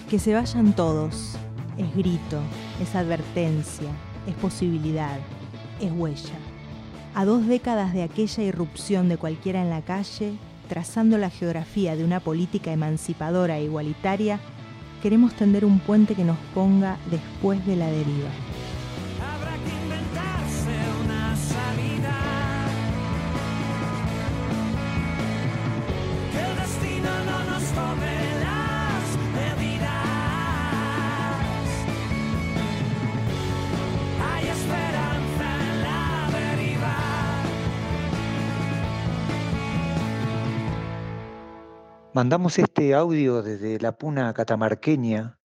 Que se vayan todos. Es grito, es advertencia, es posibilidad, es huella. A 2 décadas de aquella irrupción de cualquiera en la calle, trazando la geografía de una política emancipadora e igualitaria, queremos tender un puente que nos ponga después de la deriva. Habrá que inventarse una salida. Que el destino no nos tome las medidas. Hay esperanza en la deriva. Mandamos este audio desde la puna catamarqueña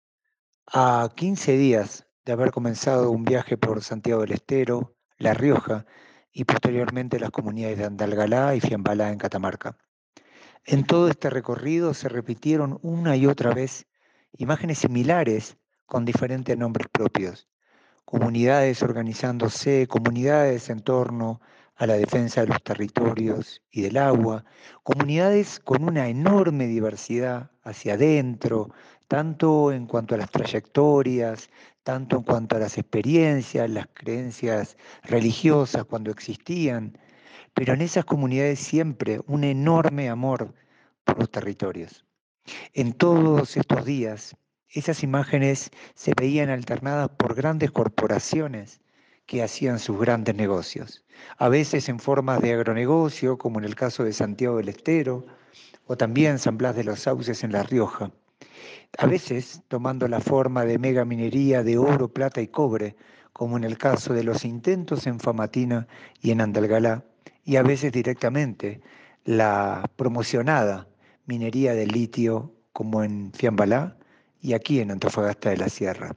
a 15 días de haber comenzado un viaje por Santiago del Estero, La Rioja y posteriormente las comunidades de Andalgalá y Fiambalá en Catamarca. En todo este recorrido se repitieron una y otra vez imágenes similares con diferentes nombres propios. Comunidades organizándose, comunidades en torno a la defensa de los territorios y del agua, comunidades con una enorme diversidad hacia adentro, tanto en cuanto a las trayectorias, tanto en cuanto a las experiencias, las creencias religiosas cuando existían, pero en esas comunidades siempre un enorme amor por los territorios. En todos estos días, esas imágenes se veían alternadas por grandes corporaciones que hacían sus grandes negocios, a veces en formas de agronegocio, como en el caso de Santiago del Estero, o también San Blas de los Sauces en La Rioja, a veces tomando la forma de mega minería de oro, plata y cobre, como en el caso de los intentos en Famatina y en Andalgalá, y a veces directamente la promocionada minería de litio como en Fiambalá y aquí en Antofagasta de la Sierra.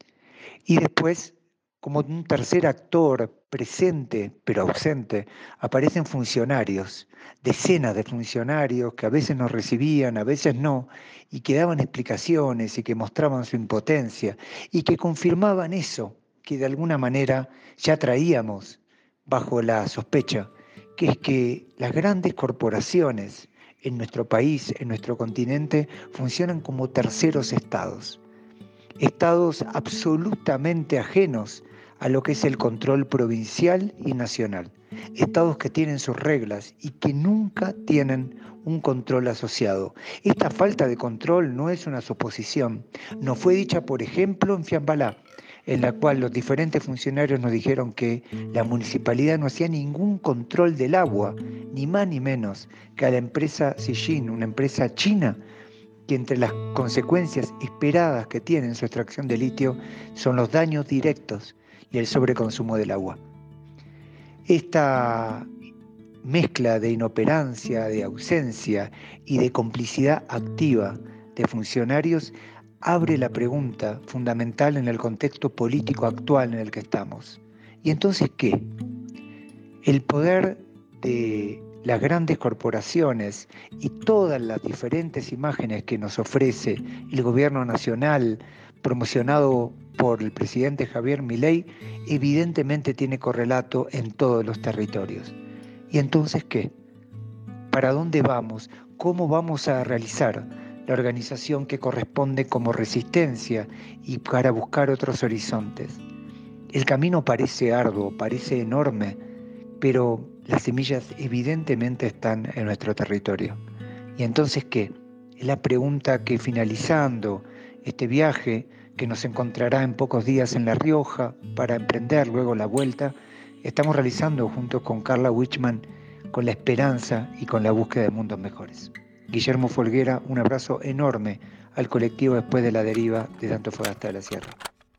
Y después, como un tercer actor presente pero ausente, aparecen funcionarios, decenas de funcionarios que a veces nos recibían, a veces no, y que daban explicaciones y que mostraban su impotencia y que confirmaban eso que de alguna manera ya traíamos bajo la sospecha, que es que las grandes corporaciones en nuestro país, en nuestro continente, funcionan como terceros estados. Estados absolutamente ajenos a lo que es el control provincial y nacional. Estados que tienen sus reglas y que nunca tienen un control asociado. Esta falta de control no es una suposición. Nos fue dicha, por ejemplo, en Fiambalá, en la cual los diferentes funcionarios nos dijeron que la municipalidad no hacía ningún control del agua, ni más ni menos que a la empresa Sijin, una empresa china, que entre las consecuencias esperadas que tiene en su extracción de litio son los daños directos y el sobreconsumo del agua. Esta mezcla de inoperancia, de ausencia y de complicidad activa de funcionarios abre la pregunta fundamental en el contexto político actual en el que estamos. ¿Y entonces qué? El poder de las grandes corporaciones y todas las diferentes imágenes que nos ofrece el gobierno nacional promocionado por el presidente Javier Milei evidentemente tiene correlato en todos los territorios. ¿Y entonces qué? ¿Para dónde vamos? ¿Cómo vamos a realizar la organización que corresponde como resistencia y para buscar otros horizontes? El camino parece arduo, parece enorme, pero las semillas evidentemente están en nuestro territorio. ¿Y entonces qué? Es la pregunta que finalizando este viaje, que nos encontrará en pocos días en La Rioja para emprender luego la vuelta, estamos realizando junto con Carla Wichmann, con la esperanza y con la búsqueda de mundos mejores. Guillermo Folguera, un abrazo enorme al colectivo Después de la Deriva de Antofagasta de la Sierra.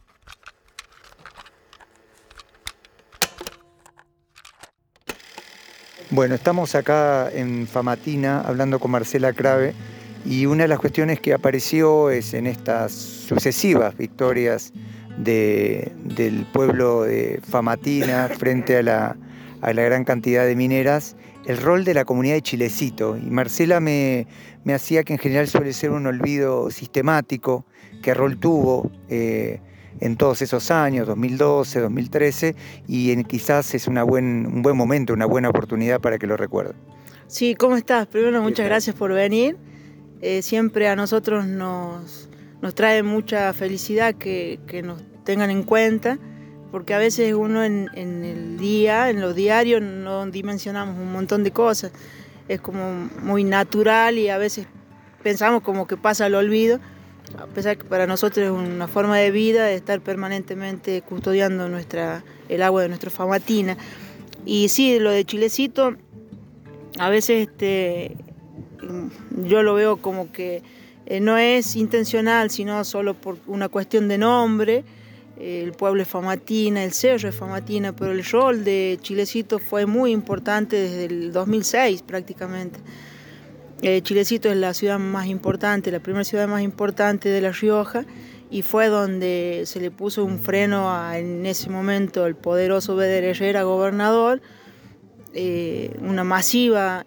Bueno, estamos acá en Famatina hablando con Marcela Crave y una de las cuestiones que apareció es en estas sucesivas victorias del pueblo de Famatina frente a la gran cantidad de mineras, el rol de la comunidad de Chilecito. Y Marcela me hacía que en general suele ser un olvido sistemático, qué rol tuvo en todos esos años, 2012, 2013, y quizás es un buen momento, una buena oportunidad para que lo recuerden. Sí, ¿cómo estás? Primero, muchas gracias por venir. Siempre a nosotros nos nos trae mucha felicidad que nos tengan en cuenta, porque a veces uno en el día, en lo diario, no dimensionamos un montón de cosas. Es como muy natural y a veces pensamos como que pasa al olvido, a pesar que para nosotros es una forma de vida de estar permanentemente custodiando el agua de nuestra Famatina. Y sí, lo de Chilecito, a veces yo lo veo como que no es intencional, sino solo por una cuestión de nombre. El pueblo es Famatina, el cerro es Famatina, pero el rol de Chilecito fue muy importante desde el 2006 prácticamente. Chilecito es la ciudad más importante, la primera ciudad más importante de La Rioja, y fue donde se le puso un freno en ese momento el poderoso Beder Herrera, gobernador, una masiva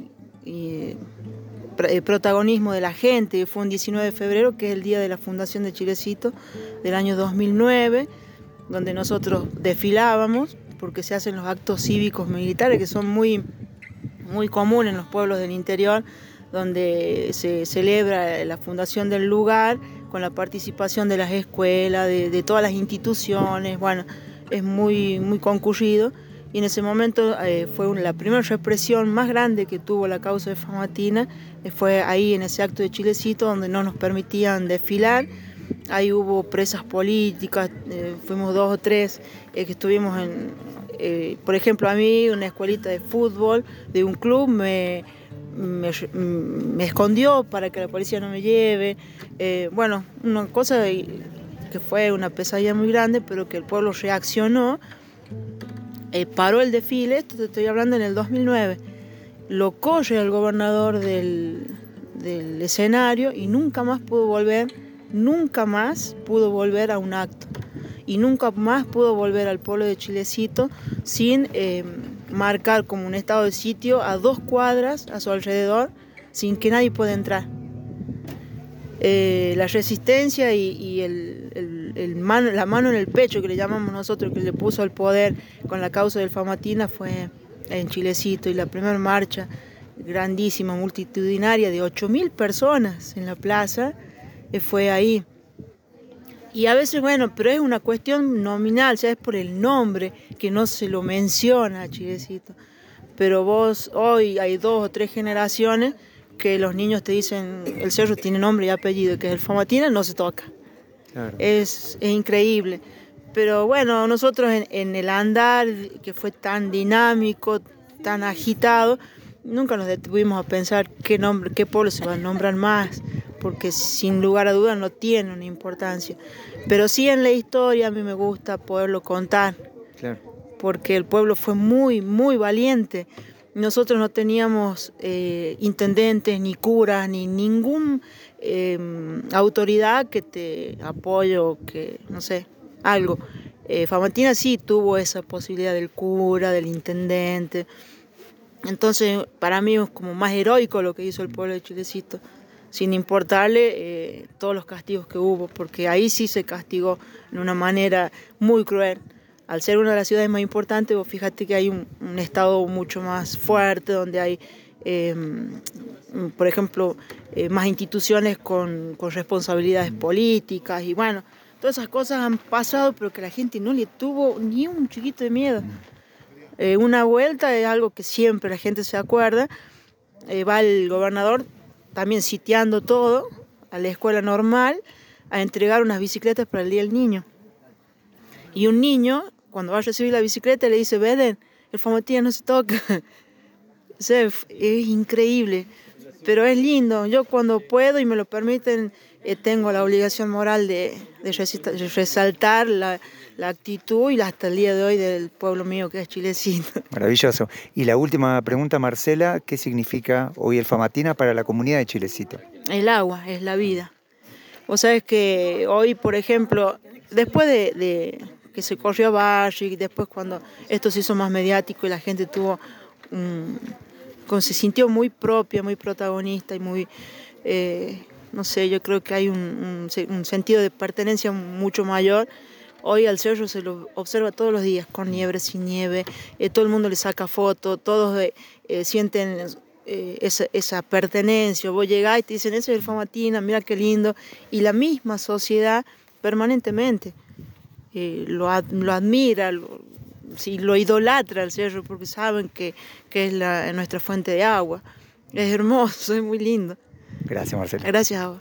protagonismo de la gente. Fue un 19 de febrero, que es el día de la fundación de Chilecito, del año 2009, donde nosotros desfilábamos, porque se hacen los actos cívicos militares, que son muy, muy comunes en los pueblos del interior, donde se celebra la fundación del lugar con la participación de las escuelas, de todas las instituciones. Bueno, es muy, muy concurrido. Y en ese momento fue la primera represión más grande que tuvo la causa de Famatina, fue ahí en ese acto de Chilecito, donde no nos permitían desfilar. Ahí hubo presas políticas, fuimos 2 o 3 que estuvimos por ejemplo, a mí una escuelita de fútbol de un club me escondió para que la policía no me lleve. Bueno, una cosa que fue una pesadilla muy grande, pero que el pueblo reaccionó. Paró el desfile, esto te estoy hablando en el 2009, lo corre el gobernador del escenario y nunca más pudo volver a un acto, y nunca más pudo volver al pueblo de Chilecito sin marcar como un estado de sitio a 2 cuadras a su alrededor, sin que nadie pueda entrar. La resistencia y la mano en el pecho, que le llamamos nosotros, que le puso al poder con la causa del Famatina, fue en Chilecito. Y la primera marcha grandísima, multitudinaria, de 8.000 personas en la plaza, fue ahí. Y a veces, bueno, pero es una cuestión nominal, ya es por el nombre que no se lo menciona a Chilecito. Pero vos, hoy hay 2 o 3 generaciones que los niños te dicen, el cerro tiene nombre y apellido, que es el Famatina, no se toca. Claro. Es increíble. Pero bueno, nosotros en el andar, que fue tan dinámico, tan agitado, nunca nos detuvimos a pensar qué pueblo se va a nombrar más, porque sin lugar a dudas no tiene una importancia. Pero sí, en la historia a mí me gusta poderlo contar, claro, porque el pueblo fue muy, muy valiente. Nosotros no teníamos intendentes, ni curas, ni ningún autoridad que te apoye, que no sé, algo. Famatina sí tuvo esa posibilidad del cura, del intendente. Entonces, para mí es como más heroico lo que hizo el pueblo de Chilecito, sin importarle todos los castigos que hubo, porque ahí sí se castigó de una manera muy cruel. Al ser una de las ciudades más importantes, vos fíjate que hay un estado mucho más fuerte, donde hay, por ejemplo, más instituciones con responsabilidades políticas, y bueno, todas esas cosas han pasado, pero que la gente no le tuvo ni un chiquito de miedo. Una vuelta es algo que siempre la gente se acuerda. Va el gobernador también sitiando todo a la escuela normal a entregar unas bicicletas para el Día del Niño. Y un niño, cuando va a recibir la bicicleta, le dice: Beden, el Famatina no se toca. O sea, es increíble, pero es lindo. Yo, cuando puedo y me lo permiten, tengo la obligación moral de resaltar la actitud y hasta el día de hoy del pueblo mío, que es Chilecito. Maravilloso. Y la última pregunta, Marcela, ¿qué significa hoy el Famatina para la comunidad de Chilecito? El agua es la vida. Vos sabés que hoy, por ejemplo, después de que se corrió a Barrick, después cuando esto se hizo más mediático y la gente se sintió muy propia, muy protagonista y muy, no sé, yo creo que hay un sentido de pertenencia mucho mayor. Hoy al cerro se lo observa todos los días, con nieve, sin nieve, todo el mundo le saca fotos, todos sienten esa pertenencia. Vos llegás y te dicen, ese es el Famatina, mira qué lindo. Y la misma sociedad permanentemente lo admira, lo idolatra al cerro, porque saben que es nuestra fuente de agua. Es hermoso, es muy lindo. Gracias, Marcela. Gracias a vos.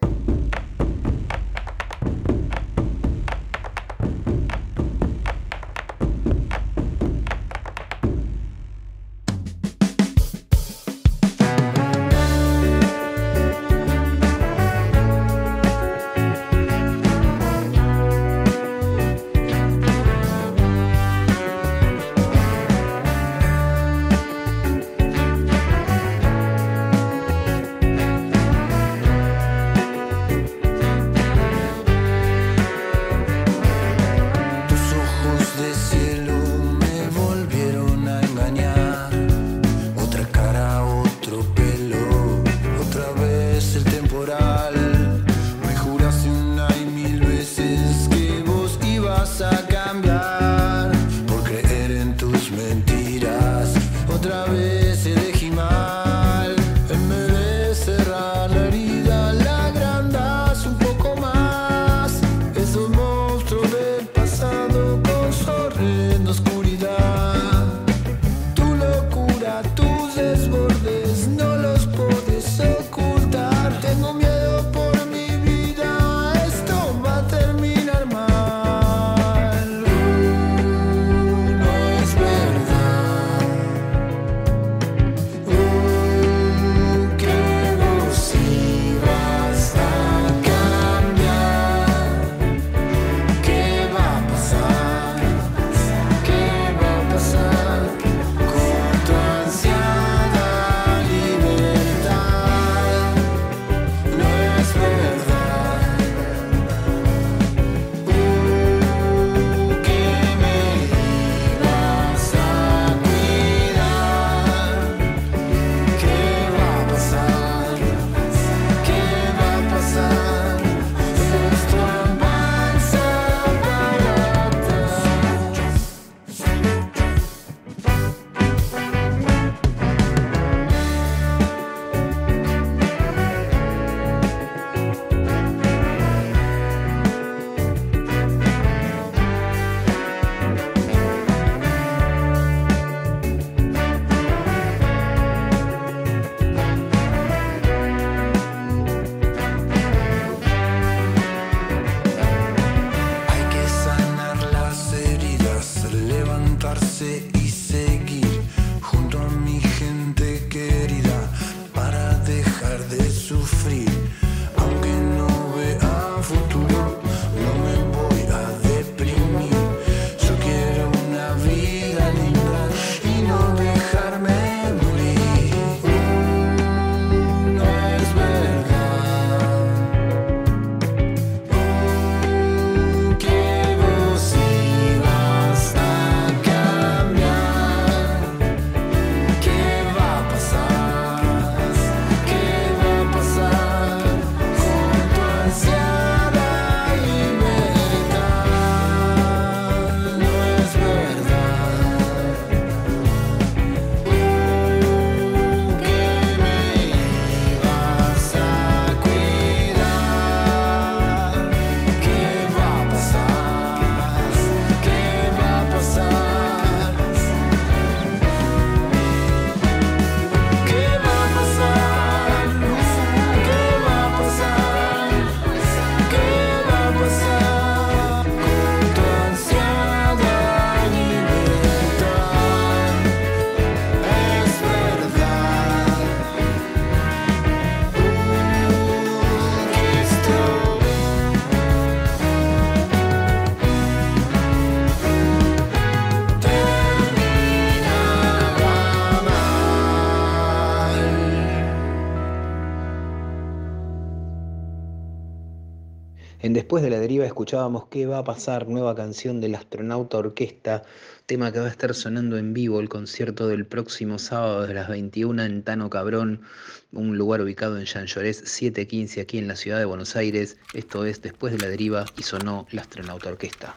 En Después de la Deriva escuchábamos ¿Qué va a pasar? Nueva canción del Astronauta Orquesta, tema que va a estar sonando en vivo el concierto del próximo sábado de las 21 en Tano Cabrón, un lugar ubicado en Jean Llorés 715 aquí en la ciudad de Buenos Aires. Esto es Después de la Deriva y sonó la Astronauta Orquesta.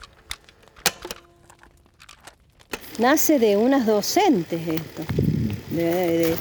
Nace de unas docentes esto. de-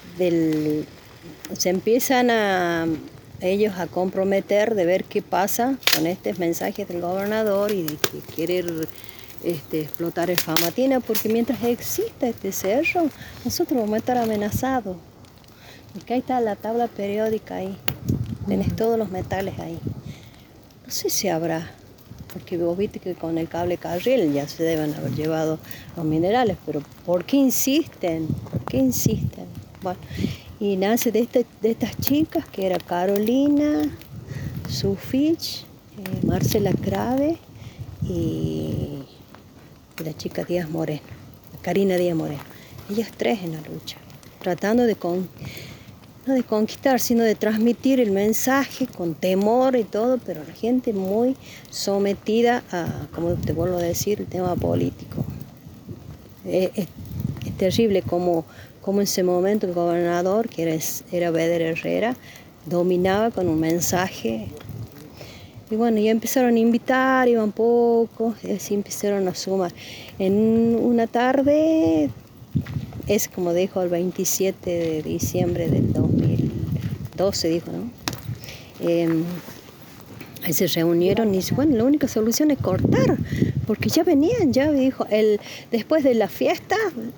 se empiezan ellos a comprometer de ver qué pasa con estos mensajes del gobernador y de que querer explotar el Famatina, porque mientras exista este cerro, nosotros vamos a estar amenazados. Porque ahí está la tabla periódica ahí, tenés todos los metales ahí. No sé si habrá, porque vos viste que con el cable carril ya se deben haber llevado los minerales, pero ¿por qué insisten? ¿Por qué insisten? Bueno, y nace de estas chicas, que era Carolina Sufich, Marcela Crave y la chica Díaz Moreno, Karina Díaz Moreno. Ellas tres en la lucha, tratando no de conquistar, sino de transmitir el mensaje con temor y todo, pero la gente muy sometida a, como te vuelvo a decir, el tema político. Es terrible como en ese momento el gobernador, que era Beder Herrera, dominaba con un mensaje. Y bueno, ya empezaron a invitar, iban pocos, y así empezaron a sumar. En una tarde, es como dijo el 27 de diciembre del 2012, dijo, ¿no? Ahí se reunieron y dice, bueno, la única solución es cortar, porque ya venían, ya dijo, después de la fiesta,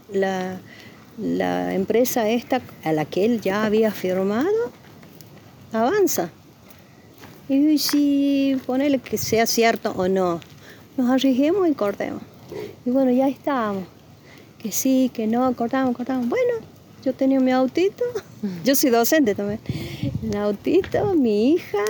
la empresa esta a la que él ya había firmado, avanza. Y si ponele que sea cierto o no, nos arriesguemos y cortemos. Y bueno, ya estábamos. Que sí, que no, cortamos. Bueno, yo tenía mi autito, yo soy docente también. El autito, mi hija,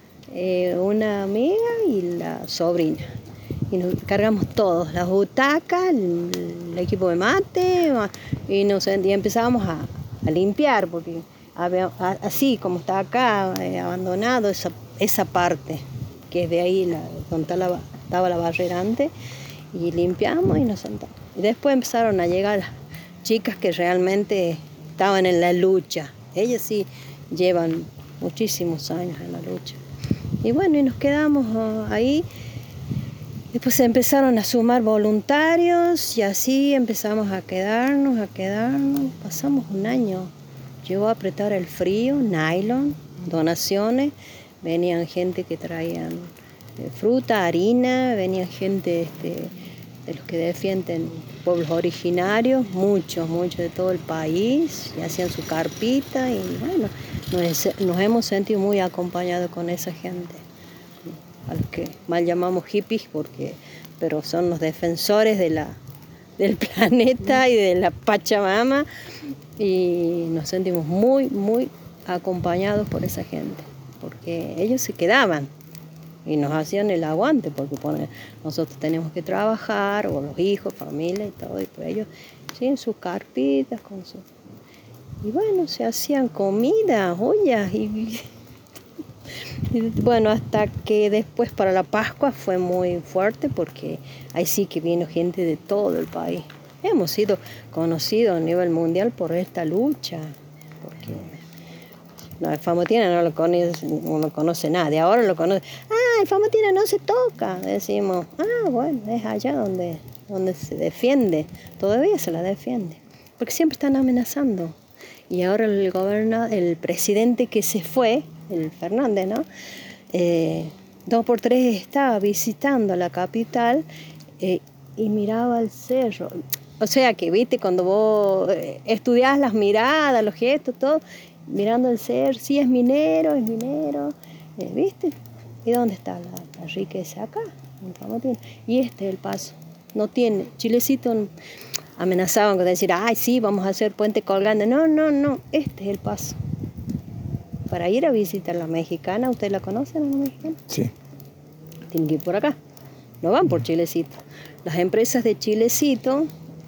una amiga y la sobrina. Y nos cargamos todos, las butacas, el equipo de mate, y empezábamos a limpiar, porque así como está acá, abandonado esa parte, que es de ahí donde estaba la barrera antes, y limpiamos y nos sentamos. Y después empezaron a llegar las chicas que realmente estaban en la lucha. Ellas sí llevan muchísimos años en la lucha. Y bueno, y nos quedamos ahí. Después se empezaron a sumar voluntarios y así empezamos a quedarnos. Pasamos un año. Llegó a apretar el frío, nylon, donaciones. Venían gente que traían fruta, harina, venían gente de los que defienden pueblos originarios, muchos de todo el país, y hacían su carpita y bueno, nos hemos sentido muy acompañados con esa gente, a los que mal llamamos hippies, pero son los defensores del planeta y de la Pachamama, y nos sentimos muy acompañados por esa gente, porque ellos se quedaban y nos hacían el aguante, porque nosotros teníamos que trabajar, o los hijos, familia y todo, y pues ellos sí, en sus carpitas, y bueno, se hacían comida, ollas, y bueno, hasta que después para la Pascua fue muy fuerte, porque ahí sí que vino gente de todo el país. Hemos sido conocidos a nivel mundial por esta lucha, porque el Famatina no lo conoce nadie, ahora lo conoce. El Famatina no se toca, decimos. Bueno, es allá donde se defiende, todavía se la defiende, porque siempre están amenazando. Y ahora el presidente que se fue, el Fernández, ¿no? 2 por 3 estaba visitando la capital y miraba el cerro. O sea que, viste, cuando vos estudiás las miradas, los gestos, todo, mirando el cerro, sí, es minero, ¿viste? ¿Y dónde está la riqueza? Acá, en Famatina. Y este es el paso. No tiene. Chilecito amenazaban con decir, sí, vamos a hacer puente colgante. No, este es el paso. Para ir a visitar la mexicana, ¿ustedes la conocen, la mexicana? Sí. Tienen que ir por acá. No van por Chilecito. Las empresas de Chilecito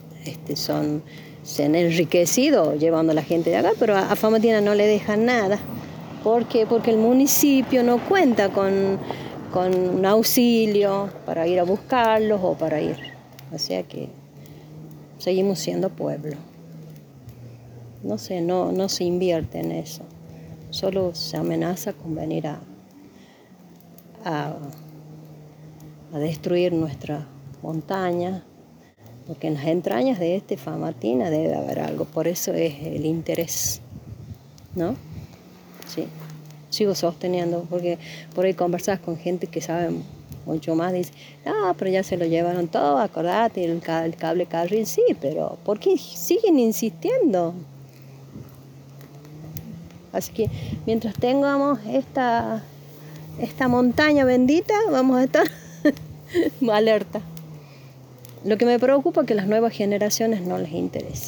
se han enriquecido llevando a la gente de acá, pero a Famatina no le dejan nada. ¿Por qué? Porque el municipio no cuenta con un auxilio para ir a buscarlos o para ir. O sea que seguimos siendo pueblo. No se invierte en eso. Solo se amenaza con venir a destruir nuestra montaña, Porque en las entrañas de Famatina debe haber algo, por eso es el interés, ¿no? Sí, sigo sosteniendo, porque por ahí conversas con gente que sabe mucho más, dice, no, pero ya se lo llevaron todo, acordate, el cable carril, sí, pero ¿por qué siguen insistiendo? Así que mientras tengamos esta montaña bendita, vamos a estar alerta. Lo que me preocupa es que las nuevas generaciones no les interesa.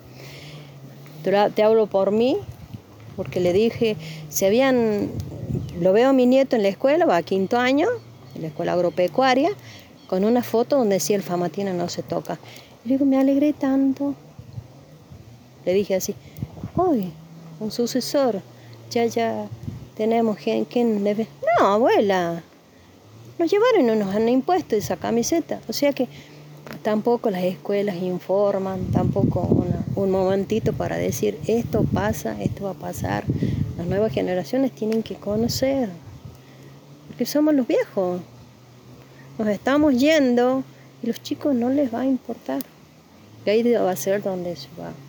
Te hablo por mí, porque le dije, lo veo a mi nieto en la escuela, va a 5º año, en la escuela agropecuaria, con una foto donde decía el Famatina no se toca. Le digo, me alegré tanto. Le dije así, hoy, un sucesor, ya tenemos quien le ve. No, abuela, nos llevaron y no nos han impuesto esa camiseta. O sea que tampoco las escuelas informan, tampoco un momentito para decir esto pasa, esto va a pasar. Las nuevas generaciones tienen que conocer, porque somos los viejos. Nos estamos yendo y los chicos no les va a importar. Y ahí va a ser donde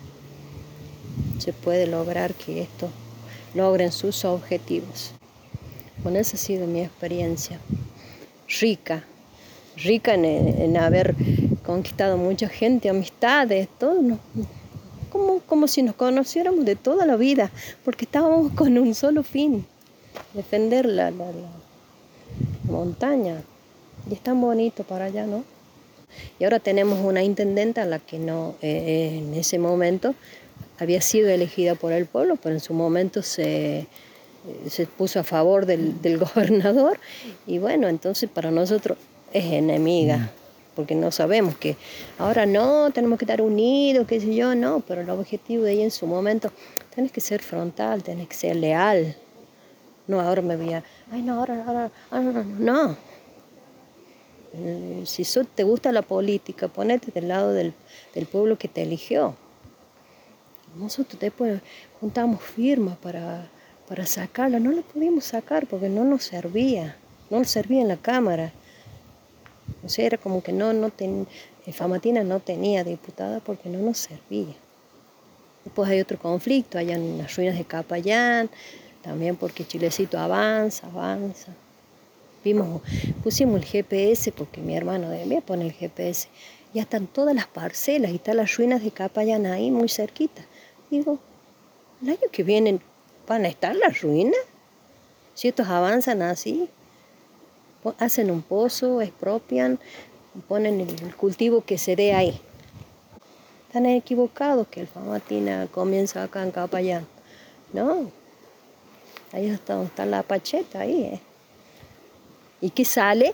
se puede lograr que estos logren sus objetivos. Bueno, esa ha sido mi experiencia. Rica en haber conquistado mucha gente, amistades, todo, ¿no? Como si nos conociéramos de toda la vida, porque estábamos con un solo fin, defender la montaña. Y es tan bonito para allá, ¿no? Y ahora tenemos una intendenta a la que no, en ese momento había sido elegida por el pueblo, pero en su momento se puso a favor del gobernador, y bueno, entonces para nosotros es enemiga, porque no sabemos que ahora no, tenemos que estar unidos, qué sé yo, no, pero el objetivo de ella en su momento, tenés que ser frontal, tenés que ser leal, no ahora me voy a, ay no, ahora no. Si te gusta la política, ponete del lado del pueblo que te eligió. Nosotros después juntamos firmas para sacarla, no la pudimos sacar porque no nos servía en la Cámara. O sea, era como que Famatina no tenía diputada porque no nos servía. Después hay otro conflicto allá en las ruinas de Capayán, también porque Chilecito avanza. Pusimos el GPS porque mi hermano debía poner el GPS. Ya están todas las parcelas y están las ruinas de Capayán ahí muy cerquita. Digo, el año que viene van a estar las ruinas. Si estos avanzan así, hacen un pozo, expropian, ponen el cultivo que se dé ahí. Están equivocados que el Famatina comienza acá en Capayán. No, ahí está la Pacheta, ahí. ¿Y qué sale?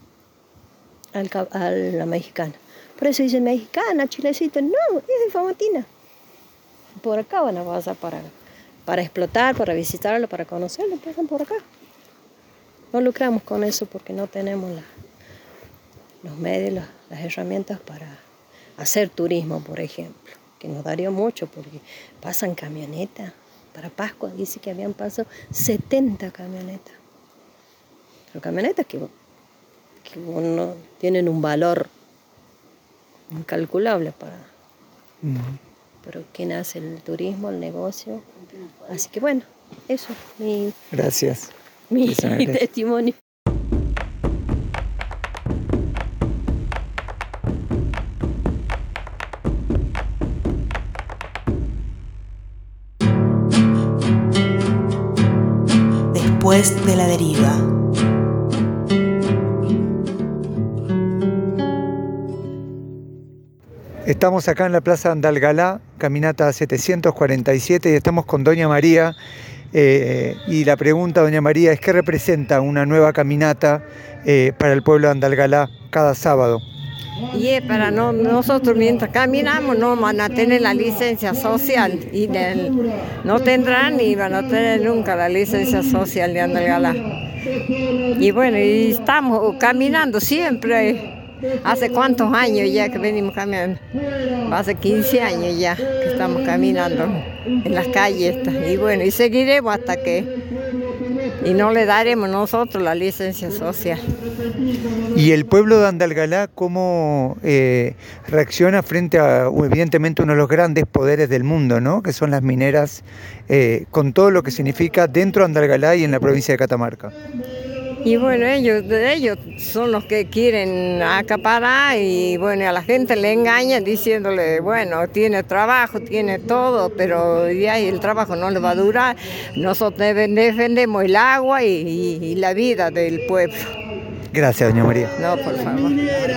A la mexicana. Por eso dicen mexicana, Chilecito. No, es de Famatina. Por acá van a pasar para explotar, para visitarlo, para conocerlo, pasan por acá. No lucramos con eso porque no tenemos los medios, las herramientas para hacer turismo, por ejemplo, que nos daría mucho porque pasan camionetas. Para Pascua dice que habían pasado 70 camionetas. Pero camionetas que uno tienen un valor incalculable para... Pero ¿quién hace el turismo, el negocio? Así que bueno, eso es Gracias. mi testimonio. Después de la deriva. Estamos acá en la Plaza Andalgalá, caminata 747, y estamos con Doña María. Y la pregunta, Doña María, es ¿qué representa una nueva caminata para el pueblo de Andalgalá cada sábado? Y para nosotros mientras caminamos no van a tener la licencia social y no tendrán ni van a tener nunca la licencia social de Andalgalá. Y bueno, y estamos caminando siempre. ¿Hace cuántos años ya que venimos caminando? Hace 15 años ya que estamos caminando en las calles estas. Y bueno, y seguiremos hasta que y no le daremos nosotros la licencia social. ¿Y el pueblo de Andalgalá cómo reacciona frente a, evidentemente, uno de los grandes poderes del mundo, ¿no? Que son las mineras, con todo lo que significa dentro de Andalgalá y en la provincia de Catamarca? Y bueno, ellos son los que quieren acaparar y bueno, a la gente le engañan diciéndole, bueno, tiene trabajo, tiene todo, pero ya el trabajo no le va a durar. Nosotros defendemos el agua y la vida del pueblo. Gracias, doña María. No, por favor.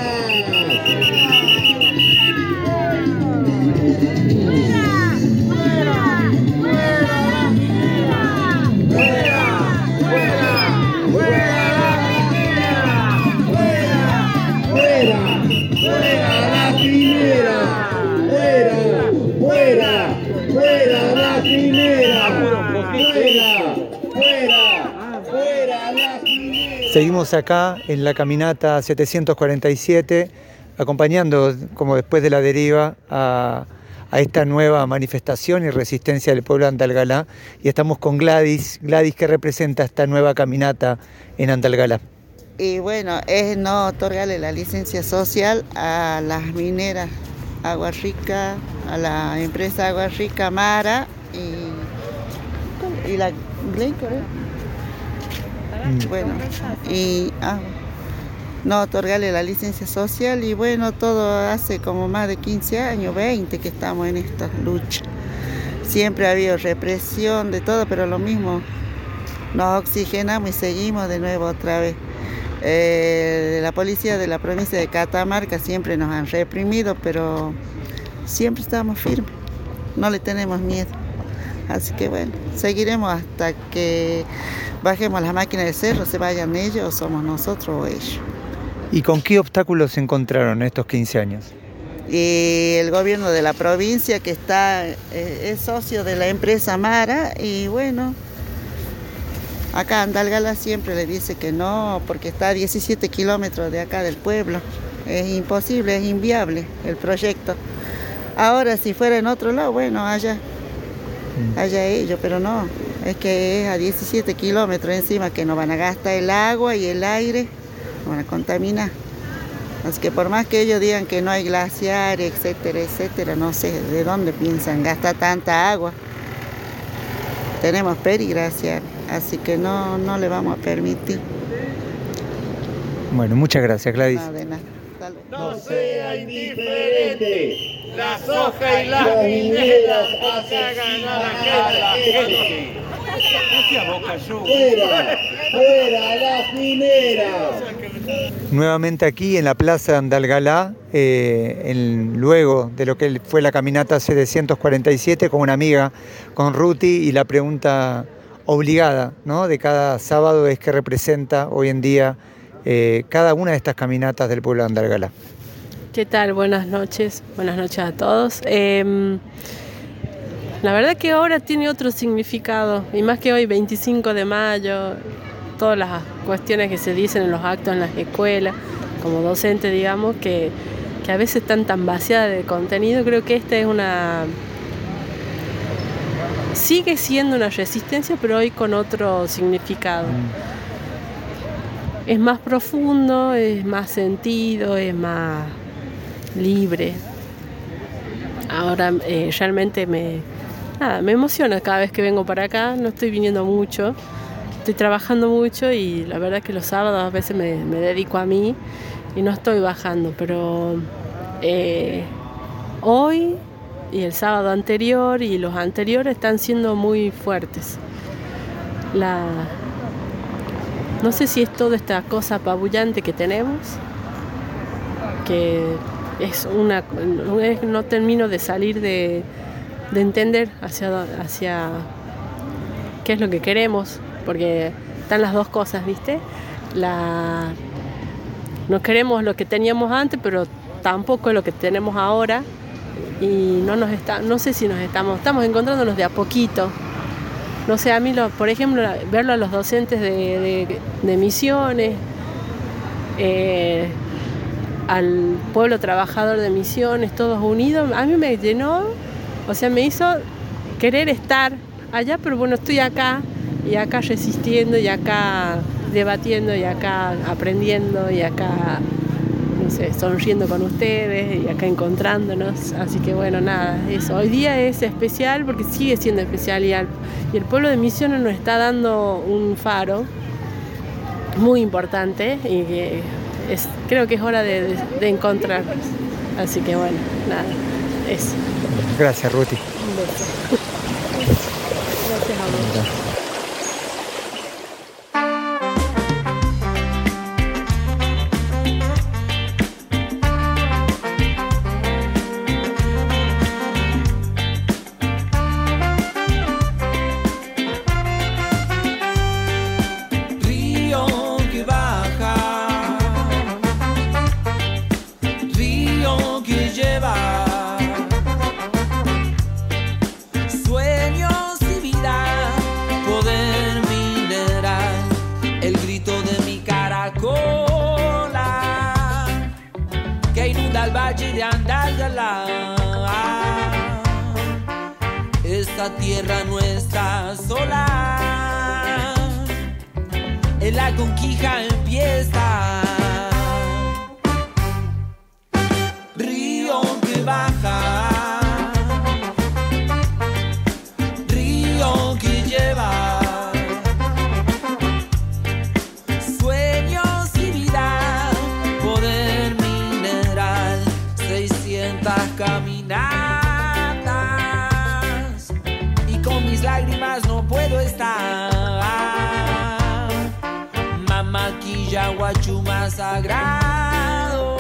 Seguimos acá en la caminata 747, acompañando, como después de la deriva, a esta nueva manifestación y resistencia del pueblo de Andalgalá. Y estamos con Gladys. Gladys, ¿qué representa esta nueva caminata en Andalgalá? Y bueno, es no otorgarle la licencia social a las mineras Agua Rica, a la empresa Agua Rica Mara y la Glencore. Bueno, y no otorgarle la licencia social y bueno, todo hace como más de 15 años, 20 que estamos en esta lucha. Siempre ha habido represión de todo, pero lo mismo, nos oxigenamos y seguimos de nuevo otra vez. La policía de la provincia de Catamarca siempre nos han reprimido, pero siempre estamos firmes, no le tenemos miedo. Así que bueno, seguiremos hasta que bajemos las máquinas de cerro, se vayan ellos o somos nosotros o ellos. ¿Y con qué obstáculos se encontraron estos 15 años? Y el gobierno de la provincia que es socio de la empresa Mara y bueno, acá Andalgalá siempre le dice que no porque está a 17 kilómetros de acá del pueblo. Es imposible, es inviable el proyecto. Ahora si fuera en otro lado, bueno, allá ellos, pero no, es que es a 17 kilómetros encima que nos van a gastar el agua y el aire, nos van a contaminar. Así que por más que ellos digan que no hay glaciares, etcétera, etcétera, no sé de dónde piensan gastar tanta agua. Tenemos periglaciar, así que no le vamos a permitir. Bueno, muchas gracias, Gladys. No, de nada. No sea indiferente, la soja y las mineras hacen a la gente. Fuera las mineras. Nuevamente aquí en la plaza de Andalgalá, luego de lo que fue la caminata 747 con una amiga, con Ruti, y la pregunta obligada, ¿no?, de cada sábado es qué representa hoy en día cada una de estas caminatas del pueblo de Andalgalá. ¿Qué tal? Buenas noches a todos. La verdad que ahora tiene otro significado, y más que hoy 25 de mayo, todas las cuestiones que se dicen en los actos en las escuelas, como docente, digamos, que a veces están tan vaciadas de contenido. Creo que esta es sigue siendo una resistencia, pero hoy con otro significado. Es más profundo, es más sentido, es más libre. Ahora realmente me emociona cada vez que vengo para acá. No estoy viniendo mucho, estoy trabajando mucho y la verdad que los sábados a veces me dedico a mí y no estoy bajando, pero hoy y el sábado anterior y los anteriores están siendo muy fuertes. No sé si es toda esta cosa apabullante que tenemos, que no termino de salir de entender hacia qué es lo que queremos, porque están las dos cosas, ¿viste? No queremos lo que teníamos antes, pero tampoco lo que tenemos ahora, y no sé si estamos encontrándonos de a poquito. No sé, a mí, por ejemplo, verlo a los docentes de Misiones, al pueblo trabajador de Misiones, todos unidos, a mí me llenó, o sea, me hizo querer estar allá, pero bueno, estoy acá y acá resistiendo, y acá debatiendo, y acá aprendiendo, y acá, no sé, sonriendo con ustedes, y acá encontrándonos. Así que bueno, nada, eso. Hoy día es especial porque sigue siendo especial, y el pueblo de Misiones nos está dando un faro muy importante, y que creo que es hora de encontrarnos. Así que bueno, nada, eso. Gracias, Ruti. Un beso. Gracias a vos. Esta tierra nuestra sola, en la conquija empieza. Río que baja, río que lleva sueños y vida, poder mineral, 600 caminatas. Mis lágrimas no puedo estar. Mamaquilla, guachuma sagrado,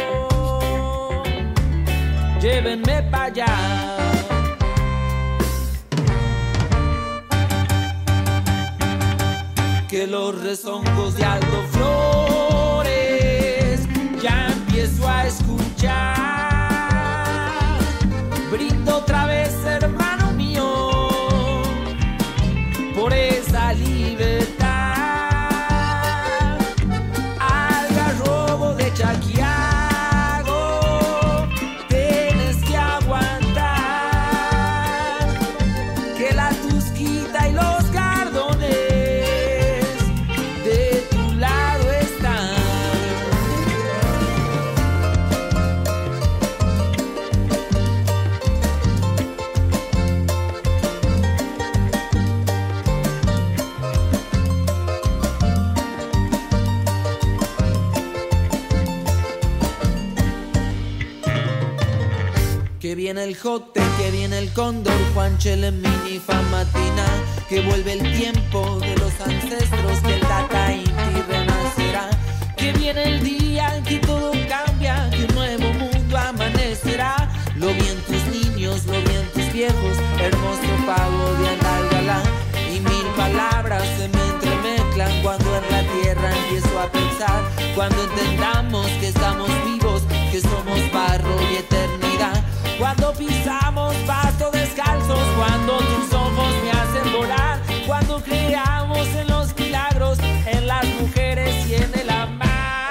llévenme para allá. Que los rezongos de Aldo Flores ya empiezo a escuchar. Brindo otra vez, hermano mío, por esa libertad. Algarrobo de Chaquiago, tienes que aguantar, que la tusquita y los gardones de tu lado están. Que viene el jote, que viene el cóndor, Juanchele, Mini, Famatina, que vuelve el tiempo de los ancestros, que el Tata Inti renacerá, que viene el día en que todo cambia, que un nuevo mundo amanecerá. Lo vi en tus niños, lo vi en tus viejos, hermoso pago de Andalgalá, y mil palabras se me entremezclan cuando en la tierra empiezo a pensar, cuando entendamos que estamos vivos, que somos barro y eternidad. Cuando pisamos pasto descalzos, cuando tus ojos me hacen volar, cuando creamos en los milagros, en las mujeres y en el amar.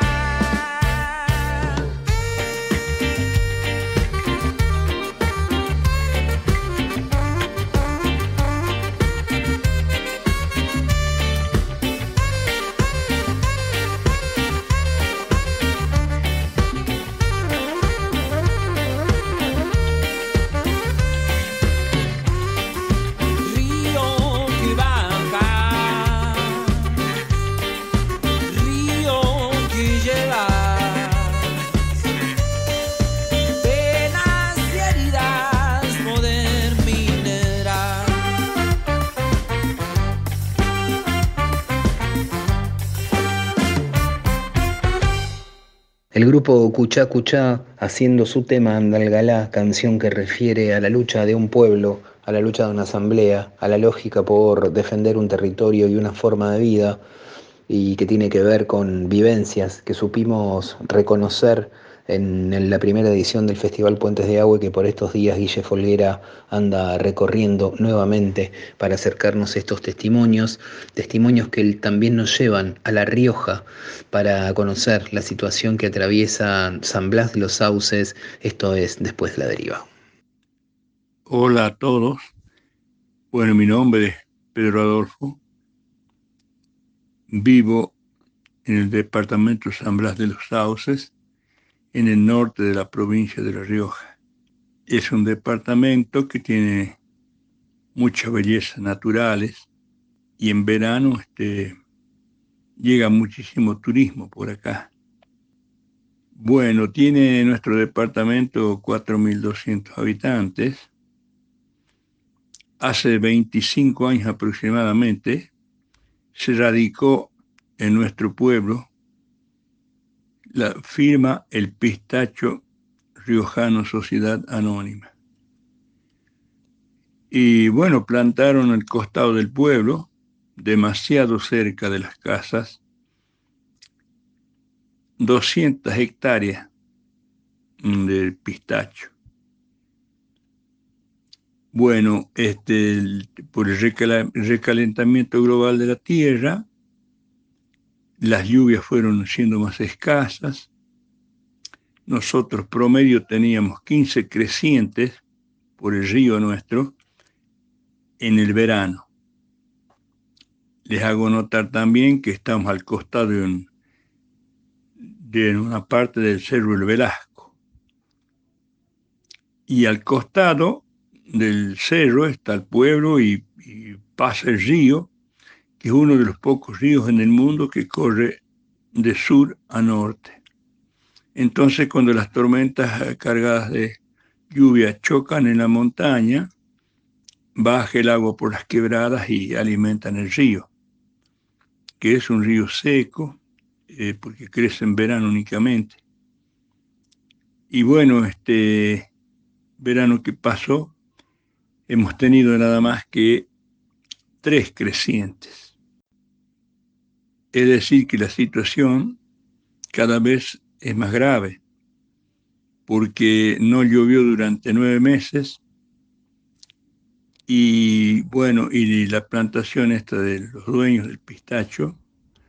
El grupo Cuchá Cuchá haciendo su tema Andalgalá, canción que refiere a la lucha de un pueblo, a la lucha de una asamblea, a la lógica por defender un territorio y una forma de vida, y que tiene que ver con vivencias que supimos reconocer en la primera edición del Festival Puentes de Agua, que por estos días Guille Folguera anda recorriendo nuevamente para acercarnos a estos testimonios que también nos llevan a La Rioja para conocer la situación que atraviesa San Blas de los Sauces. Esto es Después de la Deriva. Hola a todos. Bueno, mi nombre es Pedro Adolfo Vivo en el departamento San Blas de los Sauces, en el norte de la provincia de La Rioja. Es un departamento que tiene muchas bellezas naturales y en verano llega muchísimo turismo por acá. Bueno, tiene nuestro departamento 4.200 habitantes. Hace 25 años aproximadamente se radicó en nuestro pueblo la firma El Pistacho Riojano Sociedad Anónima. Y bueno, plantaron al costado del pueblo, demasiado cerca de las casas, 200 hectáreas de pistacho. Bueno, por el recalentamiento global de la Tierra, las lluvias fueron siendo más escasas. Nosotros promedio teníamos 15 crecientes por el río nuestro en el verano. Les hago notar también que estamos al costado de una parte del Cerro El Velasco. Y al costado del cerro está el pueblo y pasa el río, que es uno de los pocos ríos en el mundo que corre de sur a norte. Entonces, cuando las tormentas cargadas de lluvia chocan en la montaña, baja el agua por las quebradas y alimentan el río, que es un río seco, porque crece en verano únicamente. Y bueno, este verano que pasó, hemos tenido nada más que 3 crecientes. Es decir, que la situación cada vez es más grave, porque no llovió durante 9 meses y bueno, y la plantación esta de los dueños del pistacho,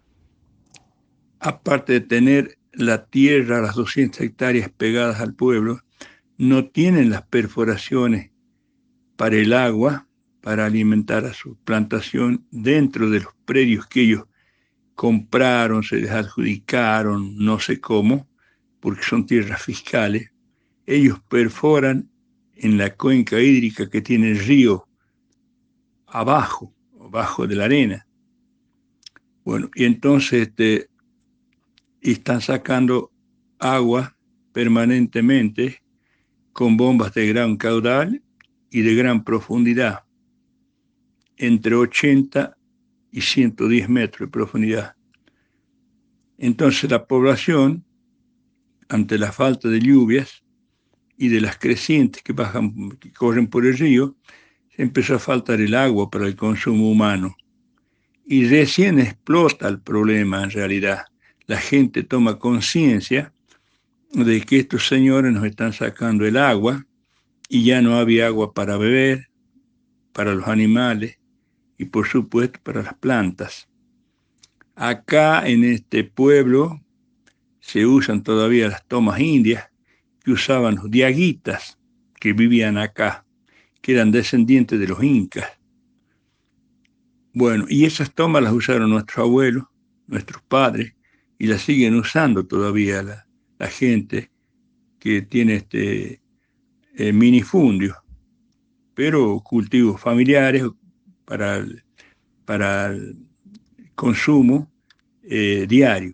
aparte de tener la tierra, las 200 hectáreas pegadas al pueblo, no tienen las perforaciones para el agua, para alimentar a su plantación dentro de los predios que ellos compraron, se les adjudicaron, no sé cómo, porque son tierras fiscales. Ellos perforan en la cuenca hídrica que tiene el río abajo de la arena. Bueno, y entonces están sacando agua permanentemente con bombas de gran caudal y de gran profundidad, entre 80 y 110 metros de profundidad. Entonces la población, ante la falta de lluvias y de las crecientes que corren por el río, se empezó a faltar el agua para el consumo humano. Y recién explota el problema en realidad. La gente toma conciencia de que estos señores nos están sacando el agua y ya no había agua para beber, para los animales y por supuesto para las plantas. Acá en este pueblo se usan todavía las tomas indias que usaban los diaguitas que vivían acá, que eran descendientes de los incas. Bueno, y esas tomas las usaron nuestros abuelos, nuestros padres, y las siguen usando todavía la gente que tiene minifundios, pero cultivos familiares para el consumo diario.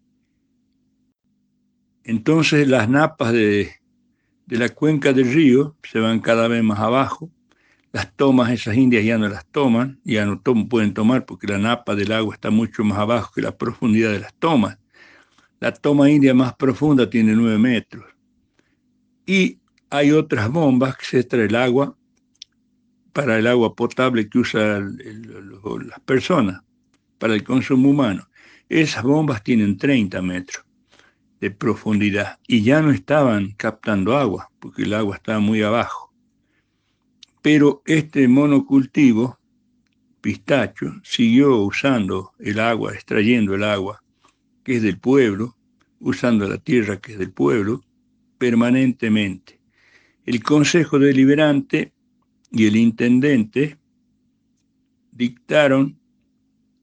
Entonces las napas de la cuenca del río se van cada vez más abajo. Las tomas, esas indias ya no las toman, ya no pueden tomar porque la napa del agua está mucho más abajo que la profundidad de las tomas. La toma india más profunda tiene 9 metros. Y hay otras bombas que se extrae el agua para el agua potable que usan las personas, para el consumo humano. Esas bombas tienen 30 metros de profundidad y ya no estaban captando agua porque el agua estaba muy abajo. Pero este monocultivo, pistacho, siguió usando el agua, extrayendo el agua que es del pueblo, usando la tierra que es del pueblo, permanentemente. El Consejo Deliberante y el intendente dictaron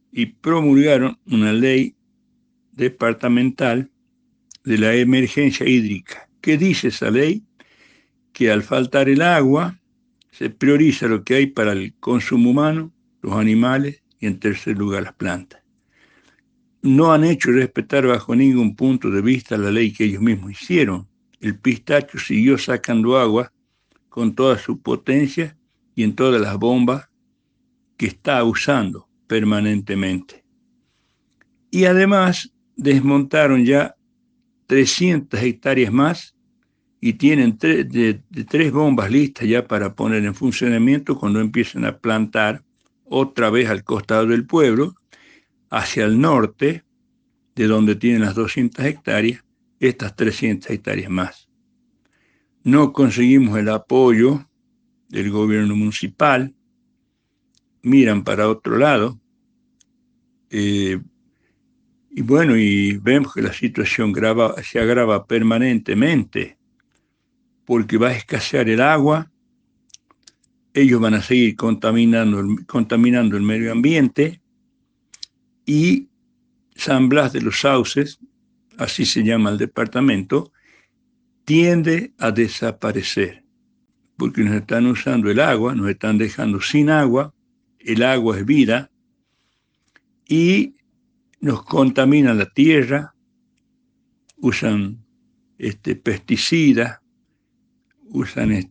y promulgaron una ley departamental de la emergencia hídrica. ¿Qué dice esa ley? Que al faltar el agua se prioriza lo que hay para el consumo humano, los animales y en tercer lugar las plantas. No han hecho respetar bajo ningún punto de vista la ley que ellos mismos hicieron. El pistacho siguió sacando agua con toda su potencia y en todas las bombas que está usando permanentemente. Y además desmontaron ya 300 hectáreas más y tienen tres bombas listas ya para poner en funcionamiento cuando empiecen a plantar otra vez al costado del pueblo, hacia el norte, de donde tienen las 200 hectáreas, estas 300 hectáreas más. No conseguimos el apoyo del gobierno municipal, miran para otro lado, y bueno, y vemos que la situación se agrava permanentemente, porque va a escasear el agua, ellos van a seguir contaminando el medio ambiente, y San Blas de los Sauces, así se llama el departamento, tiende a desaparecer, porque nos están usando el agua, nos están dejando sin agua, el agua es vida, y nos contaminan la tierra, usan pesticidas, usan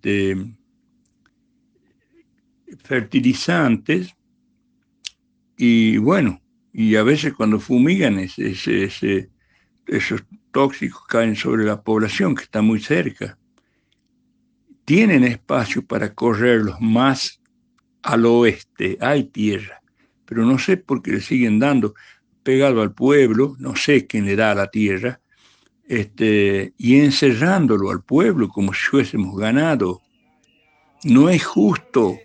fertilizantes, y bueno, y a veces cuando fumigan esos tóxicos caen sobre la población que está muy cerca. Tienen espacio para correrlos más al oeste, hay tierra, pero no sé por qué le siguen dando pegado al pueblo, no sé quién le da a la tierra, y encerrándolo al pueblo como si fuésemos ganado. No es justo.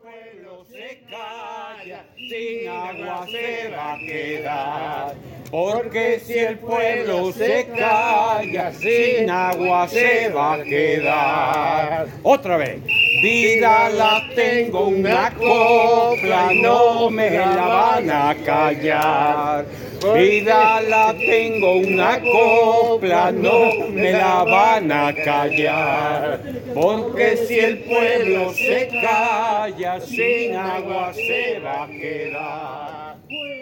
Sin agua se va a quedar, porque si el pueblo se calla, sin agua se va a quedar. Otra vez. Vida la tengo una copla, no me la van a callar. Vida la tengo una copla, no me la van a callar. Porque si el pueblo se calla, sin agua se va a quedar.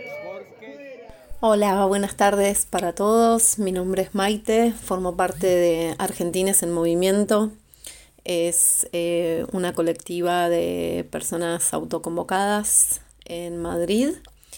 Hola, buenas tardes para todos. Mi nombre es Maite, formo parte de Argentines en Movimiento. Es una colectiva de personas autoconvocadas en Madrid.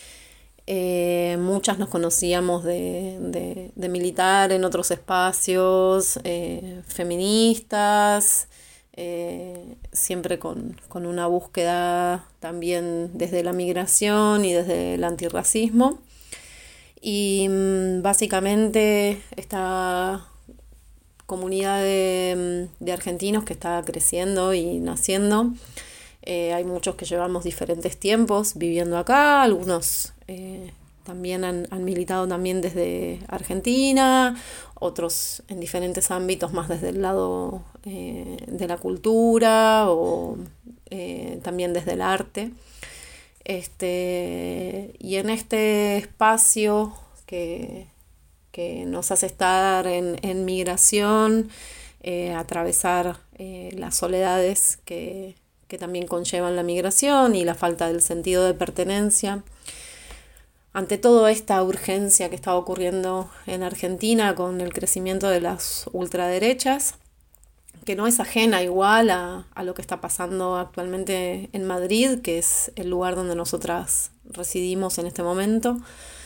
Muchas nos conocíamos de militar en otros espacios feministas, siempre con una búsqueda también desde la migración y desde el antirracismo. Y básicamente esta comunidad de argentinos que está creciendo y naciendo. Hay muchos que llevamos diferentes tiempos viviendo acá, algunos también han militado también desde Argentina, otros en diferentes ámbitos más desde el lado de la cultura o también desde el arte. Y en este espacio que nos hace estar en migración, atravesar las soledades que también conllevan la migración y la falta del sentido de pertenencia. Ante toda esta urgencia que está ocurriendo en Argentina con el crecimiento de las ultraderechas, que no es ajena igual a lo que está pasando actualmente en Madrid, que es el lugar donde nosotras residimos en este momento,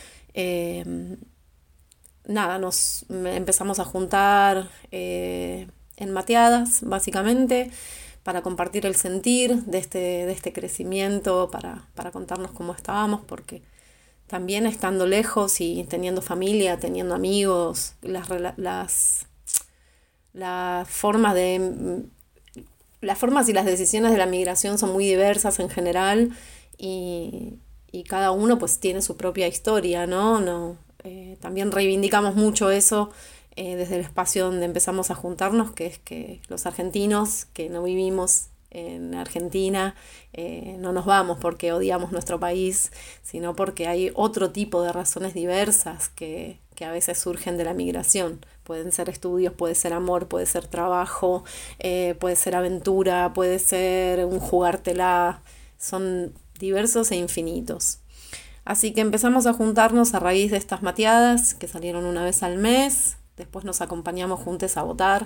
nos empezamos a juntar en mateadas, básicamente, para compartir el sentir de este crecimiento, para contarnos cómo estábamos, porque también estando lejos y teniendo familia, teniendo amigos, las formas y las decisiones de la migración son muy diversas en general y cada uno pues tiene su propia historia, ¿no? También reivindicamos mucho eso desde el espacio donde empezamos a juntarnos, que es que los argentinos que no vivimos en Argentina, no nos vamos porque odiamos nuestro país, sino porque hay otro tipo de razones diversas que a veces surgen de la migración. Pueden ser estudios, puede ser amor, puede ser trabajo, puede ser aventura, puede ser un jugártela. Son diversos e infinitos. Así que empezamos a juntarnos a raíz de estas mateadas que salieron una vez al mes. Después nos acompañamos juntos a votar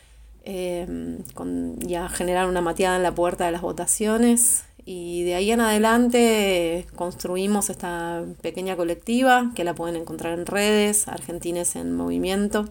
y a generar una mateada en la puerta de las votaciones. Y de ahí en adelante construimos esta pequeña colectiva que la pueden encontrar en redes, Argentines en Movimiento.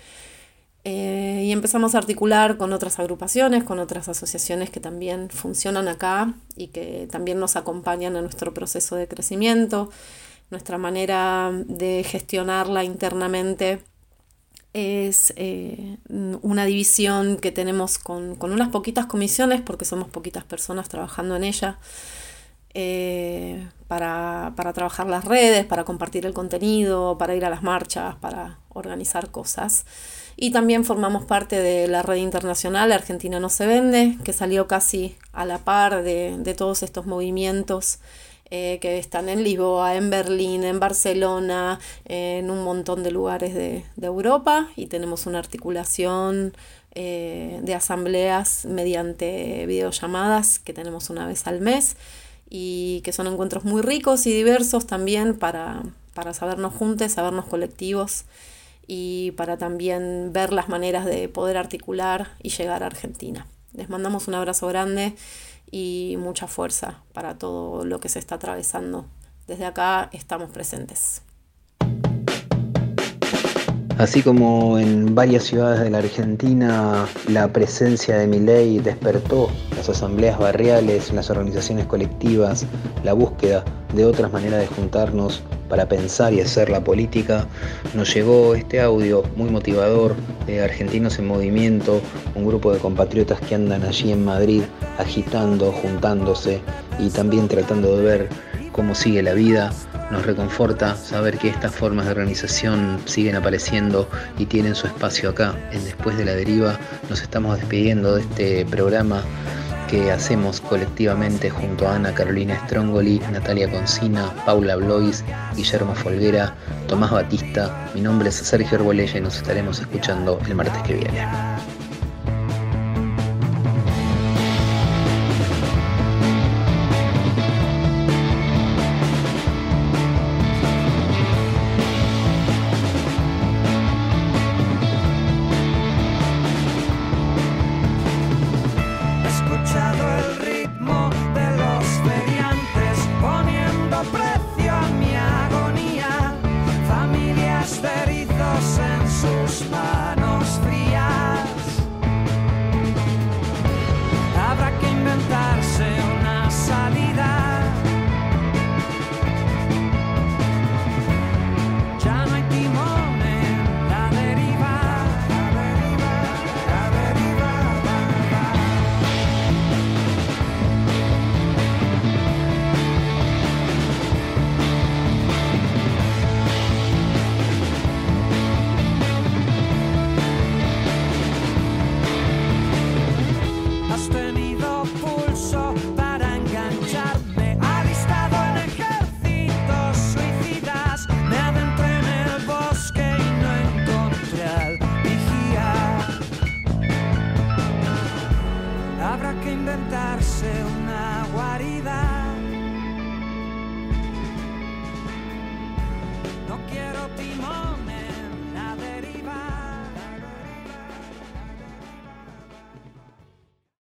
Y empezamos a articular con otras agrupaciones, con otras asociaciones que también funcionan acá y que también nos acompañan en nuestro proceso de crecimiento. Nuestra manera de gestionarla internamente es una división que tenemos con unas poquitas comisiones, porque somos poquitas personas trabajando en ella, para trabajar las redes, para compartir el contenido, para ir a las marchas, para organizar cosas. Y también formamos parte de la red internacional Argentina no se vende, que salió casi a la par de todos estos movimientos que están en Lisboa, en Berlín, en Barcelona, en un montón de lugares de Europa, y tenemos una articulación de asambleas mediante videollamadas que tenemos una vez al mes y que son encuentros muy ricos y diversos también para sabernos juntos, sabernos colectivos y para también ver las maneras de poder articular y llegar a Argentina. Les mandamos un abrazo grande y mucha fuerza para todo lo que se está atravesando. Desde acá estamos presentes. Así como en varias ciudades de la Argentina la presencia de Milei despertó las asambleas barriales, las organizaciones colectivas, la búsqueda de otras maneras de juntarnos para pensar y hacer la política, nos llegó este audio muy motivador de Argentinos en Movimiento, un grupo de compatriotas que andan allí en Madrid agitando, juntándose y también tratando de ver cómo sigue la vida. Nos reconforta saber que estas formas de organización siguen apareciendo y tienen su espacio acá. En Después de la Deriva nos estamos despidiendo de este programa que hacemos colectivamente junto a Ana Carolina Strongoli, Natalia Concina, Paula Blois, Guillermo Folguera, Tomás Batista. Mi nombre es Sergio Arbolella y nos estaremos escuchando el martes que viene.